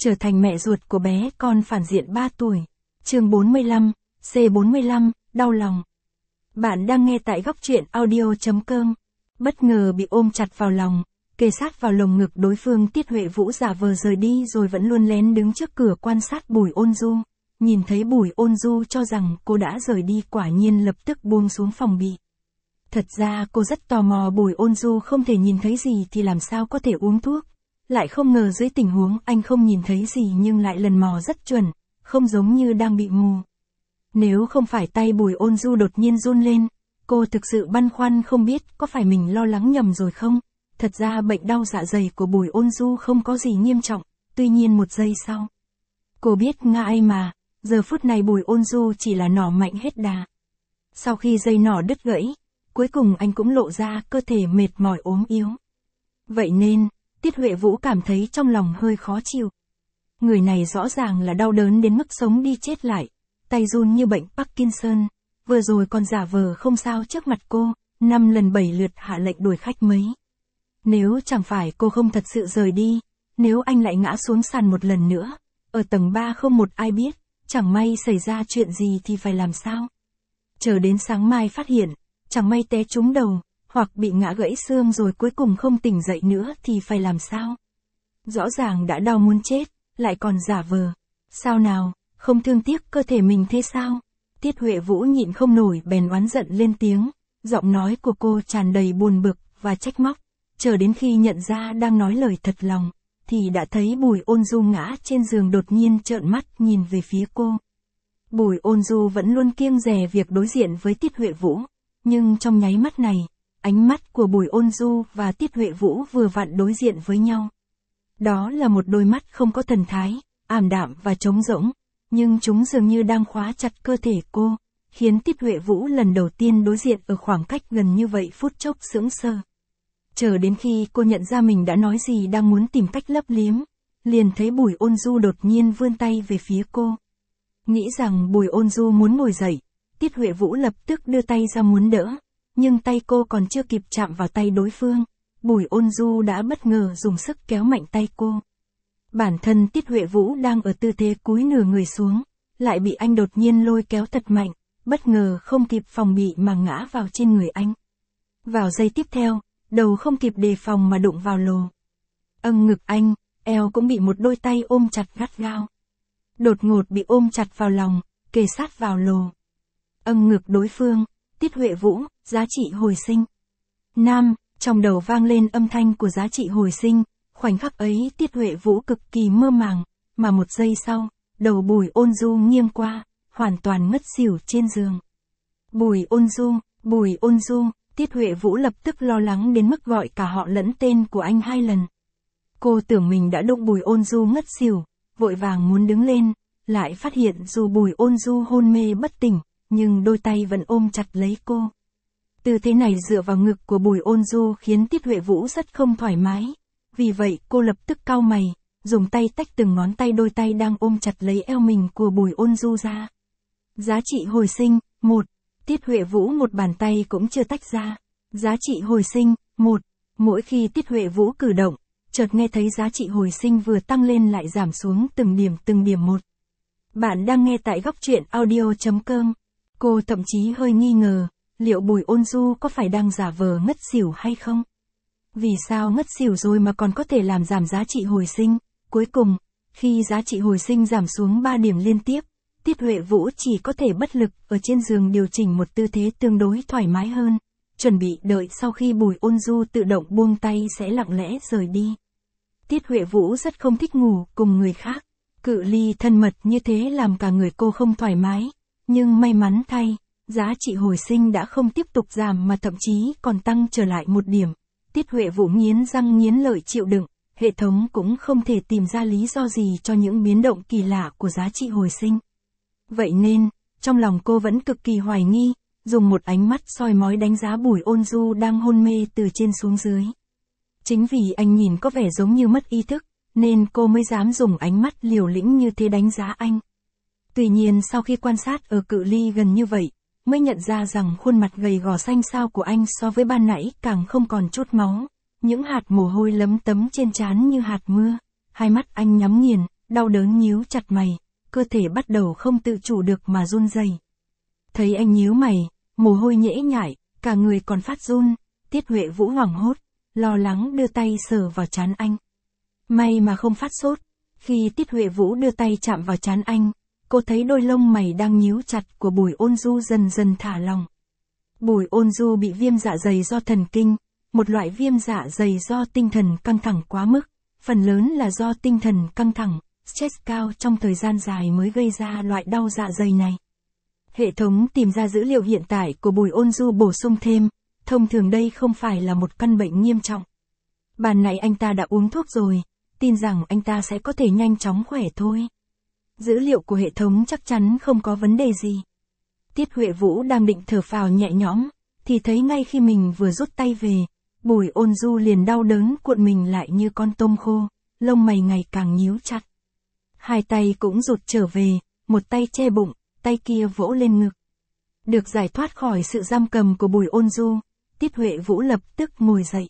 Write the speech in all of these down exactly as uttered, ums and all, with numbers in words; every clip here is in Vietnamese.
trở thành mẹ ruột của bé con phản diện ba tuổi. Chương bốn mươi lăm, C bốn mươi lăm, đau lòng. Bạn đang nghe tại góc truyện audio chấm com. Bất ngờ bị ôm chặt vào lòng, kề sát vào lồng ngực đối phương, Tiết Huệ Vũ giả vờ rời đi rồi vẫn luôn lén đứng trước cửa quan sát Bùi Ôn Du. Nhìn thấy Bùi Ôn Du cho rằng cô đã rời đi, quả nhiên lập tức buông xuống phòng bị. Thật ra cô rất tò mò Bùi Ôn Du không thể nhìn thấy gì thì làm sao có thể uống thuốc. Lại không ngờ dưới tình huống anh không nhìn thấy gì nhưng lại lần mò rất chuẩn, không giống như đang bị mù. Nếu không phải tay Bùi Ôn Du đột nhiên run lên, cô thực sự băn khoăn không biết có phải mình lo lắng nhầm rồi không. Thật ra bệnh đau dạ dày của Bùi Ôn Du không có gì nghiêm trọng, tuy nhiên một giây sau. Cô biết ngại mà, giờ phút này Bùi Ôn Du chỉ là nỏ mạnh hết đà. Sau khi dây nỏ đứt gãy, cuối cùng anh cũng lộ ra cơ thể mệt mỏi ốm yếu. Vậy nên, Tiết Huệ Vũ cảm thấy trong lòng hơi khó chịu. Người này rõ ràng là đau đớn đến mức sống đi chết lại, tay run như bệnh Parkinson, vừa rồi còn giả vờ không sao trước mặt cô, năm lần bảy lượt hạ lệnh đuổi khách mấy. Nếu chẳng phải cô không thật sự rời đi, nếu anh lại ngã xuống sàn một lần nữa, ở tầng ba không một ai biết, chẳng may xảy ra chuyện gì thì phải làm sao? Chờ đến sáng mai phát hiện, chẳng may té trúng đầu, hoặc bị ngã gãy xương rồi cuối cùng không tỉnh dậy nữa thì phải làm sao? Rõ ràng đã đau muốn chết, lại còn giả vờ. Sao nào, không thương tiếc cơ thể mình thế sao? Tiết Huệ Vũ nhịn không nổi bèn oán giận lên tiếng, giọng nói của cô tràn đầy buồn bực và trách móc. Chờ đến khi nhận ra đang nói lời thật lòng, thì đã thấy Bùi Ôn Du ngã trên giường đột nhiên trợn mắt nhìn về phía cô. Bùi Ôn Du vẫn luôn kiêng dè việc đối diện với Tiết Huệ Vũ, nhưng trong nháy mắt này, ánh mắt của Bùi Ôn Du và Tiết Huệ Vũ vừa vặn đối diện với nhau. Đó là một đôi mắt không có thần thái, ảm đạm và trống rỗng, nhưng chúng dường như đang khóa chặt cơ thể cô, khiến Tiết Huệ Vũ lần đầu tiên đối diện ở khoảng cách gần như vậy phút chốc sững sờ. Chờ đến khi cô nhận ra mình đã nói gì đang muốn tìm cách lấp liếm, liền thấy Bùi Ôn Du đột nhiên vươn tay về phía cô. Nghĩ rằng Bùi Ôn Du muốn ngồi dậy, Tiết Huệ Vũ lập tức đưa tay ra muốn đỡ, nhưng tay cô còn chưa kịp chạm vào tay đối phương, Bùi Ôn Du đã bất ngờ dùng sức kéo mạnh tay cô. Bản thân Tiết Huệ Vũ đang ở tư thế cúi nửa người xuống, lại bị anh đột nhiên lôi kéo thật mạnh, bất ngờ không kịp phòng bị mà ngã vào trên người anh. Vào giây tiếp theo, đầu không kịp đề phòng mà đụng vào lồ. Âng ngực anh, eo cũng bị một đôi tay ôm chặt gắt gao. Đột ngột bị ôm chặt vào lòng, kề sát vào lồ. Âng ngực đối phương, Tiết Huệ Vũ, giá trị hồi sinh. Nam, trong đầu vang lên âm thanh của giá trị hồi sinh, khoảnh khắc ấy Tiết Huệ Vũ cực kỳ mơ màng, mà một giây sau, đầu Bùi Ôn Du nghiêng qua, hoàn toàn ngất xỉu trên giường. Bùi Ôn Du, Bùi Ôn Du, Tiết Huệ Vũ lập tức lo lắng đến mức gọi cả họ lẫn tên của anh hai lần. Cô tưởng mình đã đụng Bùi Ôn Du ngất xỉu, vội vàng muốn đứng lên, lại phát hiện dù Bùi Ôn Du hôn mê bất tỉnh, nhưng đôi tay vẫn ôm chặt lấy cô. Tư thế này dựa vào ngực của Bùi Ôn Du khiến Tiết Huệ Vũ rất không thoải mái. Vì vậy cô lập tức cau mày, dùng tay tách từng ngón tay đôi tay đang ôm chặt lấy eo mình của Bùi Ôn Du ra. Giá trị hồi sinh, một. Tiết Huệ Vũ một bàn tay cũng chưa tách ra. Giá trị hồi sinh, một. Mỗi khi Tiết Huệ Vũ cử động, chợt nghe thấy giá trị hồi sinh vừa tăng lên lại giảm xuống từng điểm từng điểm một. Bạn đang nghe tại góc truyện audio chấm com. Cô thậm chí hơi nghi ngờ, liệu Bùi Ôn Du có phải đang giả vờ ngất xỉu hay không? Vì sao ngất xỉu rồi mà còn có thể làm giảm giá trị hồi sinh? Cuối cùng, khi giá trị hồi sinh giảm xuống ba điểm liên tiếp, Tiết Huệ Vũ chỉ có thể bất lực ở trên giường điều chỉnh một tư thế tương đối thoải mái hơn, chuẩn bị đợi sau khi Bùi Ôn Du tự động buông tay sẽ lặng lẽ rời đi. Tiết Huệ Vũ rất không thích ngủ cùng người khác, cự ly thân mật như thế làm cả người cô không thoải mái, nhưng may mắn thay, giá trị hồi sinh đã không tiếp tục giảm mà thậm chí còn tăng trở lại một điểm. Tiết Huệ Vũ nghiến răng nghiến lợi chịu đựng, hệ thống cũng không thể tìm ra lý do gì cho những biến động kỳ lạ của giá trị hồi sinh. Vậy nên, trong lòng cô vẫn cực kỳ hoài nghi, dùng một ánh mắt soi mói đánh giá Bùi Ôn Du đang hôn mê từ trên xuống dưới. Chính vì anh nhìn có vẻ giống như mất ý thức, nên cô mới dám dùng ánh mắt liều lĩnh như thế đánh giá anh. Tuy nhiên sau khi quan sát ở cự ly gần như vậy, mới nhận ra rằng khuôn mặt gầy gò xanh xao của anh so với ban nãy càng không còn chút máu, những hạt mồ hôi lấm tấm trên trán như hạt mưa, hai mắt anh nhắm nghiền, đau đớn nhíu chặt mày, cơ thể bắt đầu không tự chủ được mà run rẩy. Thấy anh nhíu mày, mồ hôi nhễ nhại, cả người còn phát run, Tiết Huệ Vũ hoảng hốt, lo lắng đưa tay sờ vào trán anh. May mà không phát sốt, khi Tiết Huệ Vũ đưa tay chạm vào trán anh, cô thấy đôi lông mày đang nhíu chặt của Bùi Ôn Du dần dần thả lỏng. Bùi Ôn Du bị viêm dạ dày do thần kinh, một loại viêm dạ dày do tinh thần căng thẳng quá mức, phần lớn là do tinh thần căng thẳng, stress cao trong thời gian dài mới gây ra loại đau dạ dày này. Hệ thống tìm ra dữ liệu hiện tại của Bùi Ôn Du bổ sung thêm, thông thường đây không phải là một căn bệnh nghiêm trọng. Ban nãy anh ta đã uống thuốc rồi, tin rằng anh ta sẽ có thể nhanh chóng khỏe thôi. Dữ liệu của hệ thống chắc chắn không có vấn đề gì. Tiết Huệ Vũ đang định thở phào nhẹ nhõm, thì thấy ngay khi mình vừa rút tay về, Bùi Ôn Du liền đau đớn cuộn mình lại như con tôm khô, lông mày ngày càng nhíu chặt. Hai tay cũng rụt trở về, một tay che bụng, tay kia vỗ lên ngực. Được giải thoát khỏi sự giam cầm của Bùi Ôn Du, Tiết Huệ Vũ lập tức ngồi dậy.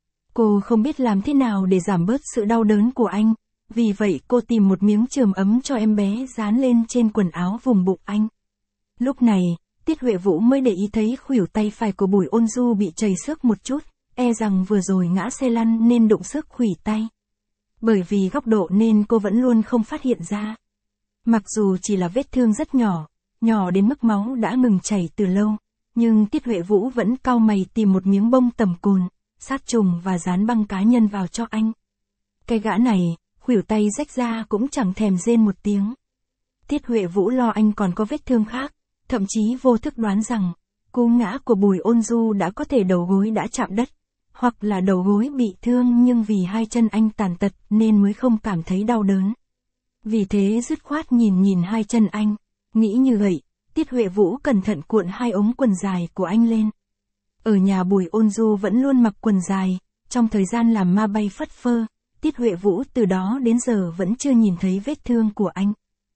Cô không biết làm thế nào để giảm bớt sự đau đớn của anh, vì vậy cô tìm một miếng chườm ấm cho em bé dán lên trên quần áo vùng bụng anh. Lúc này, Tiết Huệ Vũ mới để ý thấy khuỷu tay phải của Bùi Ôn Du bị chảy xước một chút, e rằng vừa rồi ngã xe lăn nên đụng xước khuỷu tay. Bởi vì góc độ nên cô vẫn luôn không phát hiện ra. Mặc dù chỉ là vết thương rất nhỏ, nhỏ đến mức máu đã ngừng chảy từ lâu, nhưng Tiết Huệ Vũ vẫn cau mày tìm một miếng bông tẩm cồn, sát trùng và dán băng cá nhân vào cho anh. Cái gã này, khuỷu tay rách ra cũng chẳng thèm rên một tiếng. Tiết Huệ Vũ lo anh còn có vết thương khác, thậm chí vô thức đoán rằng, cú ngã của Bùi Ôn Du đã có thể đầu gối đã chạm đất, hoặc là đầu gối bị thương nhưng vì hai chân anh tàn tật nên mới không cảm thấy đau đớn. Vì thế dứt khoát nhìn nhìn hai chân anh, nghĩ như vậy, Tiết Huệ Vũ cẩn thận cuộn hai ống quần dài của anh lên. Ở nhà Bùi Ôn Du vẫn luôn mặc quần dài, trong thời gian làm ma bay phất phơ, Tiết Huệ Vũ từ đó đến giờ vẫn chưa nhìn thấy vết thương của anh.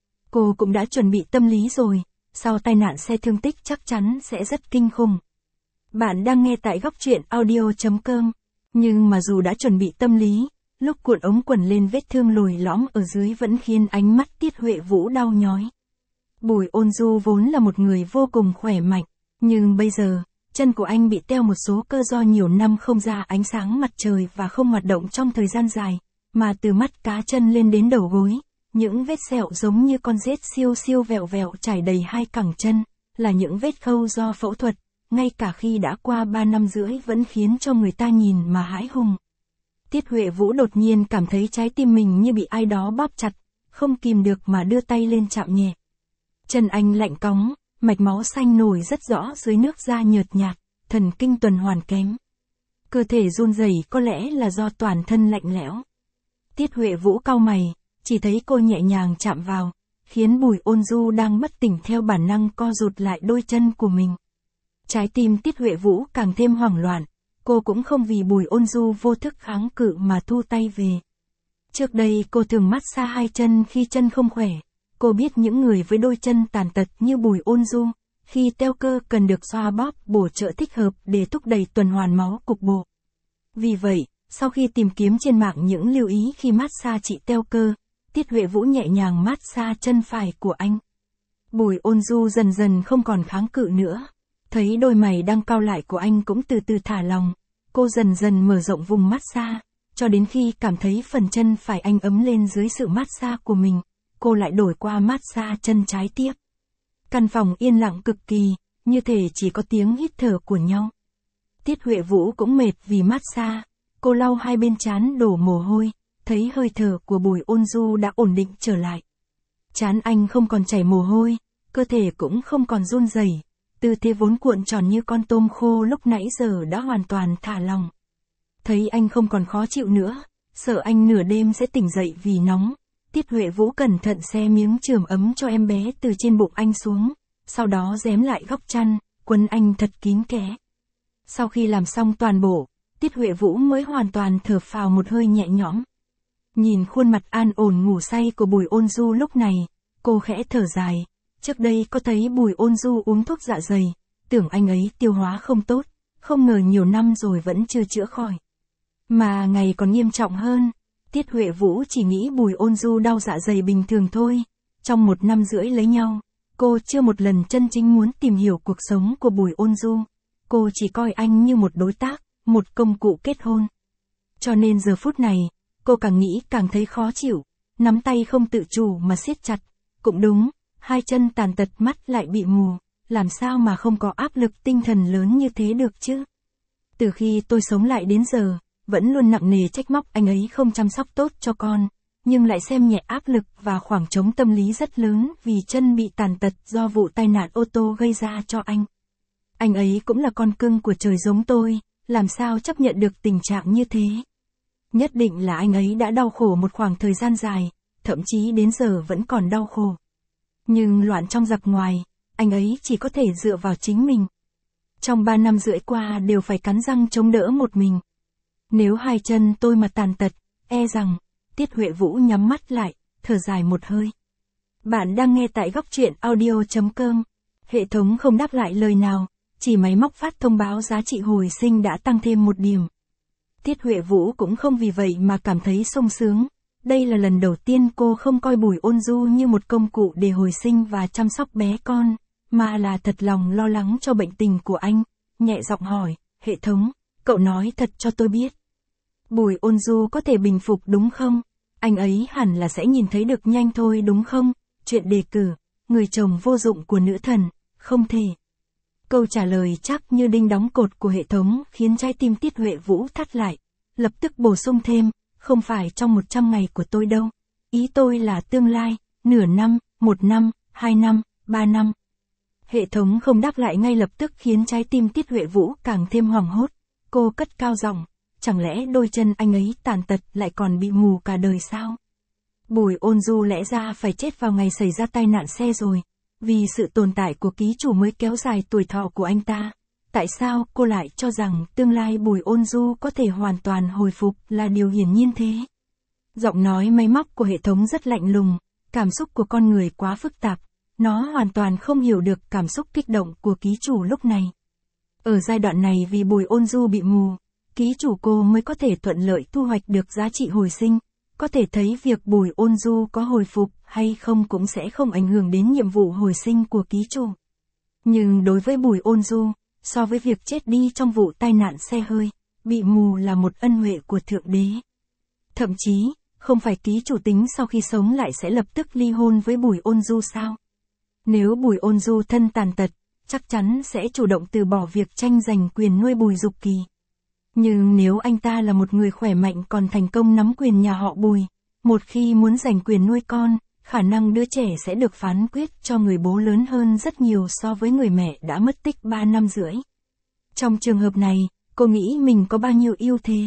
Cô cũng đã chuẩn bị tâm lý rồi, sau tai nạn xe thương tích chắc chắn sẽ rất kinh khủng. Bạn đang nghe tại góc truyện audio chấm com, nhưng mà dù đã chuẩn bị tâm lý, lúc cuộn ống quần lên vết thương lồi lõm ở dưới vẫn khiến ánh mắt Tiết Huệ Vũ đau nhói. Bùi Ôn Du vốn là một người vô cùng khỏe mạnh, nhưng bây giờ, chân của anh bị teo một số cơ do nhiều năm không ra ánh sáng mặt trời và không hoạt động trong thời gian dài, mà từ mắt cá chân lên đến đầu gối, những vết sẹo giống như con rết siêu siêu vẹo vẹo trải đầy hai cẳng chân, là những vết khâu do phẫu thuật, ngay cả khi đã qua ba năm rưỡi vẫn khiến cho người ta nhìn mà hãi hùng. Tiết Huệ Vũ đột nhiên cảm thấy trái tim mình như bị ai đó bóp chặt, không kìm được mà đưa tay lên chạm nhẹ. Chân anh lạnh cóng, mạch máu xanh nổi rất rõ dưới nước da nhợt nhạt, thần kinh tuần hoàn kém. Cơ thể run rẩy có lẽ là do toàn thân lạnh lẽo. Tiết Huệ Vũ cau mày, chỉ thấy cô nhẹ nhàng chạm vào, khiến Bùi Ôn Du đang bất tỉnh theo bản năng co rụt lại đôi chân của mình. Trái tim Tiết Huệ Vũ càng thêm hoảng loạn, cô cũng không vì Bùi Ôn Du vô thức kháng cự mà thu tay về. Trước đây cô thường massage hai chân khi chân không khỏe, cô biết những người với đôi chân tàn tật như Bùi Ôn Du, khi teo cơ cần được xoa bóp bổ trợ thích hợp để thúc đẩy tuần hoàn máu cục bộ. Vì vậy, sau khi tìm kiếm trên mạng những lưu ý khi massage trị teo cơ, Tiết Huệ Vũ nhẹ nhàng massage chân phải của anh. Bùi Ôn Du dần dần không còn kháng cự nữa. Thấy đôi mày đang cau lại của anh cũng từ từ thả lòng, cô dần dần mở rộng vùng massage, cho đến khi cảm thấy phần chân phải anh ấm lên dưới sự massage của mình, cô lại đổi qua massage chân trái tiếp. Căn phòng yên lặng cực kỳ, như thể chỉ có tiếng hít thở của nhau. Tiết Huệ Vũ cũng mệt vì massage, cô lau hai bên trán đổ mồ hôi, thấy hơi thở của Bùi Ôn Du đã ổn định trở lại. Trán anh không còn chảy mồ hôi, cơ thể cũng không còn run rẩy. Tư thế vốn cuộn tròn như con tôm khô lúc nãy giờ đã hoàn toàn thả lỏng. Thấy anh không còn khó chịu nữa, sợ anh nửa đêm sẽ tỉnh dậy vì nóng, Tiết Huệ Vũ cẩn thận xe miếng chườm ấm cho em bé từ trên bụng anh xuống, sau đó rém lại góc chăn, quấn anh thật kín kẽ. Sau khi làm xong toàn bộ, Tiết Huệ Vũ mới hoàn toàn thở phào một hơi nhẹ nhõm. Nhìn khuôn mặt an ổn ngủ say của Bùi Ôn Du lúc này, cô khẽ thở dài. Trước đây có thấy Bùi Ôn Du uống thuốc dạ dày, tưởng anh ấy tiêu hóa không tốt, không ngờ nhiều năm rồi vẫn chưa chữa khỏi. Mà ngày còn nghiêm trọng hơn, Tiết Huệ Vũ chỉ nghĩ Bùi Ôn Du đau dạ dày bình thường thôi. Trong một năm rưỡi lấy nhau, cô chưa một lần chân chính muốn tìm hiểu cuộc sống của Bùi Ôn Du. Cô chỉ coi anh như một đối tác, một công cụ kết hôn. Cho nên giờ phút này, cô càng nghĩ càng thấy khó chịu, nắm tay không tự chủ mà siết chặt. Cũng đúng, hai chân tàn tật, mắt lại bị mù, làm sao mà không có áp lực tinh thần lớn như thế được chứ? Từ khi tôi sống lại đến giờ, vẫn luôn nặng nề trách móc anh ấy không chăm sóc tốt cho con, nhưng lại xem nhẹ áp lực và khoảng trống tâm lý rất lớn vì chân bị tàn tật do vụ tai nạn ô tô gây ra cho anh. Anh ấy cũng là con cưng của trời giống tôi, làm sao chấp nhận được tình trạng như thế? Nhất định là anh ấy đã đau khổ một khoảng thời gian dài, thậm chí đến giờ vẫn còn đau khổ. Nhưng loạn trong giặc ngoài, anh ấy chỉ có thể dựa vào chính mình. Trong ba năm rưỡi qua đều phải cắn răng chống đỡ một mình. Nếu hai chân tôi mà tàn tật, e rằng, Tiết Huệ Vũ nhắm mắt lại, thở dài một hơi. Bạn đang nghe tại góc truyện audio chấm com. Hệ thống không đáp lại lời nào, chỉ máy móc phát thông báo giá trị hồi sinh đã tăng thêm một điểm. Tiết Huệ Vũ cũng không vì vậy mà cảm thấy sung sướng. Đây là lần đầu tiên cô không coi Bùi Ôn Du như một công cụ để hồi sinh và chăm sóc bé con, mà là thật lòng lo lắng cho bệnh tình của anh, nhẹ giọng hỏi, hệ thống, cậu nói thật cho tôi biết. Bùi Ôn Du có thể bình phục đúng không? Anh ấy hẳn là sẽ nhìn thấy được nhanh thôi đúng không? Chuyện đề cử, người chồng vô dụng của nữ thần, không thể. Câu trả lời chắc như đinh đóng cột của hệ thống khiến trái tim Tiết Huệ Vũ thắt lại, lập tức bổ sung thêm, không phải trong một trăm ngày của tôi đâu. Ý tôi là tương lai, nửa năm, một năm, hai năm, ba năm. Hệ thống không đáp lại ngay lập tức khiến trái tim Tiết Huệ Vũ càng thêm hoảng hốt. Cô cất cao giọng, chẳng lẽ đôi chân anh ấy tàn tật lại còn bị mù cả đời sao? Bùi Ôn Du lẽ ra phải chết vào ngày xảy ra tai nạn xe rồi, vì sự tồn tại của ký chủ mới kéo dài tuổi thọ của anh ta. Tại sao cô lại cho rằng tương lai Bùi Ôn Du có thể hoàn toàn hồi phục là điều hiển nhiên thế? Giọng nói máy móc của hệ thống rất lạnh lùng, cảm xúc của con người quá phức tạp, nó hoàn toàn không hiểu được cảm xúc kích động của ký chủ lúc này. Ở giai đoạn này vì Bùi Ôn Du bị mù, ký chủ cô mới có thể thuận lợi thu hoạch được giá trị hồi sinh, có thể thấy việc Bùi Ôn Du có hồi phục hay không cũng sẽ không ảnh hưởng đến nhiệm vụ hồi sinh của ký chủ. Nhưng đối với Bùi Ôn Du, so với việc chết đi trong vụ tai nạn xe hơi, bị mù là một ân huệ của Thượng Đế. Thậm chí, không phải ký chủ tính sau khi sống lại sẽ lập tức ly hôn với Bùi Ôn Du sao? Nếu Bùi Ôn Du thân tàn tật, chắc chắn sẽ chủ động từ bỏ việc tranh giành quyền nuôi Bùi Dục Kỳ. Nhưng nếu anh ta là một người khỏe mạnh còn thành công nắm quyền nhà họ Bùi, một khi muốn giành quyền nuôi con, khả năng đứa trẻ sẽ được phán quyết cho người bố lớn hơn rất nhiều so với người mẹ đã mất tích ba năm rưỡi. Trong trường hợp này, cô nghĩ mình có bao nhiêu ưu thế?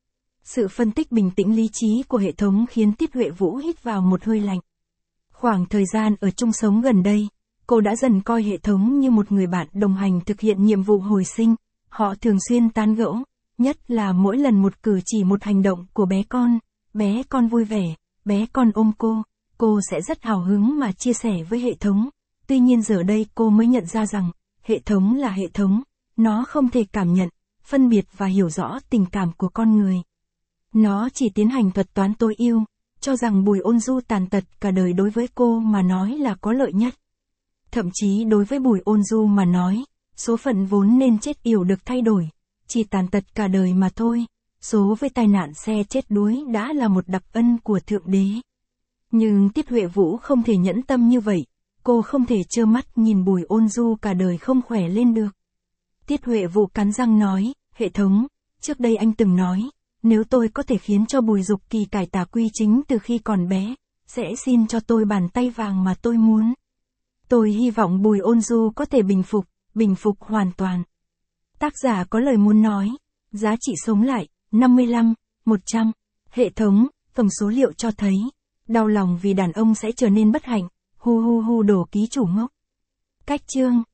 Sự phân tích bình tĩnh lý trí của hệ thống khiến Tiết Huệ Vũ hít vào một hơi lạnh. Khoảng thời gian ở chung sống gần đây, cô đã dần coi hệ thống như một người bạn đồng hành thực hiện nhiệm vụ hồi sinh. Họ thường xuyên tán gẫu, nhất là mỗi lần một cử chỉ một hành động của bé con, bé con vui vẻ, bé con ôm cô, cô sẽ rất hào hứng mà chia sẻ với hệ thống. Tuy nhiên giờ đây cô mới nhận ra rằng, hệ thống là hệ thống, nó không thể cảm nhận, phân biệt và hiểu rõ tình cảm của con người. Nó chỉ tiến hành thuật toán tối ưu, cho rằng Bùi Ôn Du tàn tật cả đời đối với cô mà nói là có lợi nhất. Thậm chí đối với Bùi Ôn Du mà nói, số phận vốn nên chết yểu được thay đổi, chỉ tàn tật cả đời mà thôi, số với tai nạn xe chết đuối đã là một đặc ân của Thượng Đế. Nhưng Tiết Huệ Vũ không thể nhẫn tâm như vậy, cô không thể trơ mắt nhìn Bùi Ôn Du cả đời không khỏe lên được. Tiết Huệ Vũ cắn răng nói, hệ thống, trước đây anh từng nói, nếu tôi có thể khiến cho Bùi Dục Kỳ cải tà quy chính từ khi còn bé, sẽ xin cho tôi bàn tay vàng mà tôi muốn. Tôi hy vọng Bùi Ôn Du có thể bình phục, bình phục hoàn toàn. Tác giả có lời muốn nói, giá trị sống lại, năm mươi lăm, một trăm, hệ thống, tổng số liệu cho thấy, đau lòng vì đàn ông sẽ trở nên bất hạnh, hu hu hu đổ ký chủ ngốc. Cách chương.